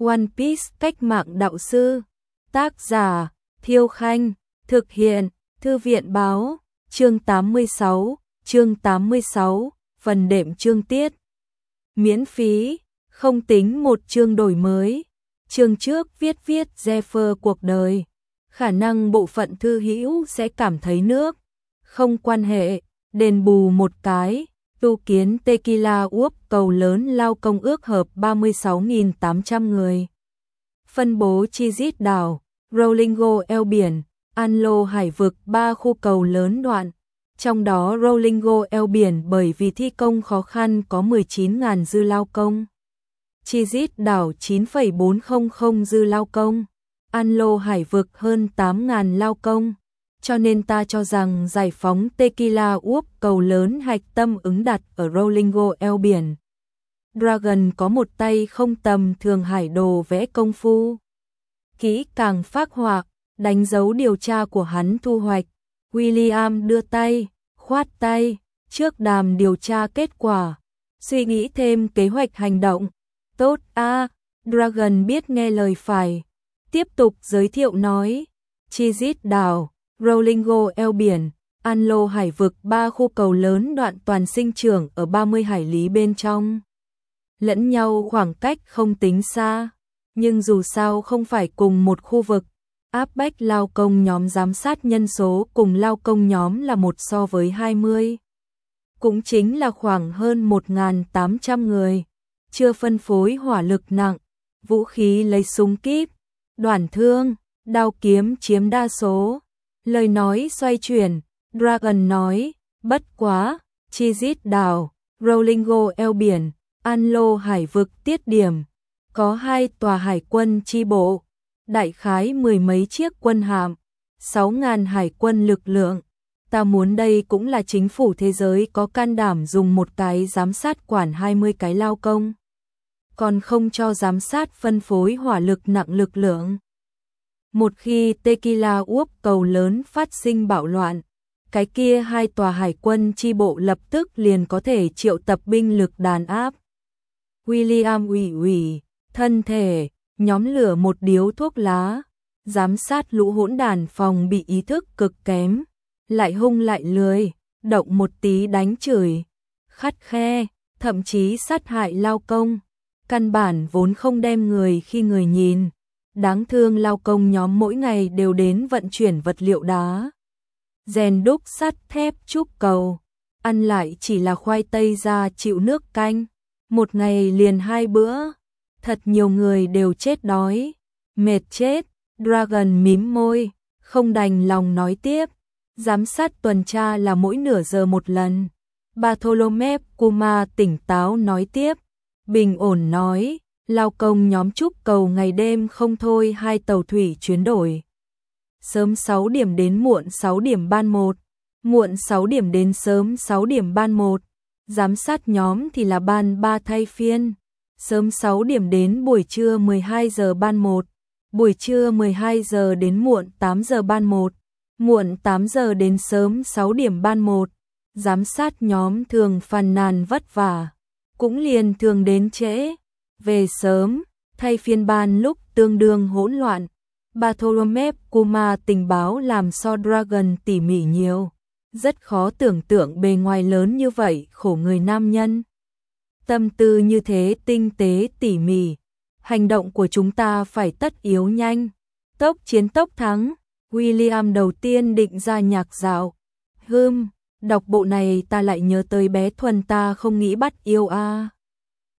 One Piece cách mạng đạo sư. Tác giả Thiêu Khanh. Thực hiện Thư viện báo. Chương 86, phần đệm chương tiết. Miễn phí, không tính một chương đổi mới. Chương trước viết Zephyr cuộc đời. Khả năng bộ phận thư hữu sẽ cảm thấy nước. Không quan hệ, đền bù một cái. Tu kiến Tequila Uop cầu lớn lao công ước hợp 36.800 người. Phân bố chi dít đảo, Rolingo eo biển, Anlo hải vực 3 khu cầu lớn đoạn. Trong đó Rolingo eo biển bởi vì thi công khó khăn có 19.000 dư lao công. Chi dít đảo 9,400 dư lao công. Anlo hải vực hơn 8.000 lao công. Cho nên ta cho rằng giải phóng Tequila Uop cầu lớn hạch tâm ứng đặt ở Rolingo eo biển. Dragon có một tay không tầm thường hải đồ vẽ công phu. Kỹ càng phác họa, đánh dấu điều tra của hắn thu hoạch. William đưa tay, khoát tay, trước đàm điều tra kết quả. Suy nghĩ thêm kế hoạch hành động. Tốt a, Dragon biết nghe lời phải. Tiếp tục giới thiệu nói. Chi dít đảo, Rolingo eo biển, Anlo hải vực 3 khu cầu lớn đoạn toàn sinh trưởng ở 30 hải lý bên trong. Lẫn nhau khoảng cách không tính xa, nhưng dù sao không phải cùng một khu vực. Áp bách lao công nhóm giám sát nhân số cùng lao công nhóm là 1 so với 20. Cũng chính là khoảng hơn 1.800 người. Chưa phân phối hỏa lực nặng, vũ khí lấy súng kíp, đoản thương, đao kiếm chiếm đa số. Lời nói xoay chuyển, Dragon nói, bất quá, chi dít đảo, Rolingo eo biển, Anlo hải vực tiết điểm. Có 2 tòa hải quân chi bộ, đại khái 10 mấy chiếc quân hạm, 6.000 hải quân lực lượng. Ta muốn đây cũng là chính phủ thế giới có can đảm dùng một cái giám sát quản 20 cái lao công. Còn không cho giám sát phân phối hỏa lực nặng lực lượng. Một khi Tequila Uop cầu lớn phát sinh bạo loạn, cái kia 2 tòa hải quân chi bộ lập tức liền có thể triệu tập binh lực đàn áp. William ủy thân thể, nhóm lửa một điếu thuốc lá, giám sát lũ hỗn đàn phòng bị ý thức cực kém, lại hung lại lười, động một tí đánh chửi, khắt khe, thậm chí sát hại lao công. Căn bản vốn không đem người khi người nhìn. Đáng thương lao công nhóm mỗi ngày đều đến vận chuyển vật liệu đá, rèn đúc sắt thép trúc cầu, ăn lại chỉ là khoai tây ra chịu nước canh, một ngày liền 2 bữa, thật nhiều người đều chết đói, mệt chết. Dragon mím môi, không đành lòng nói tiếp, giám sát tuần tra là mỗi nửa giờ một lần. Bartholomew Kuma tỉnh táo nói tiếp, bình ổn nói. Lao công nhóm trúc cầu ngày đêm không thôi 2 tàu thủy chuyến đổi. Sớm 6 điểm đến muộn 6 điểm ban 1, muộn 6 điểm đến sớm 6 điểm ban 1. Giám sát nhóm thì là ban 3 thay phiên. Sớm 6 điểm đến buổi trưa 12 giờ ban 1, buổi trưa 12 giờ đến muộn 8 giờ ban 1, muộn 8 giờ đến sớm 6 điểm ban 1. Giám sát nhóm thường phàn nàn vất vả, cũng liền thường đến trễ. Về sớm, thay phiên ban lúc tương đương hỗn loạn. Bartholomew Kuma tình báo làm so Dragon tỉ mỉ nhiều. Rất khó tưởng tượng bề ngoài lớn như vậy khổ người nam nhân. Tâm tư như thế tinh tế tỉ mỉ. Hành động của chúng ta phải tất yếu nhanh. Tốc chiến tốc thắng. William đầu tiên định ra nhạc dạo. Đọc bộ này ta lại nhớ tới bé Thuần ta không nghĩ bắt yêu a.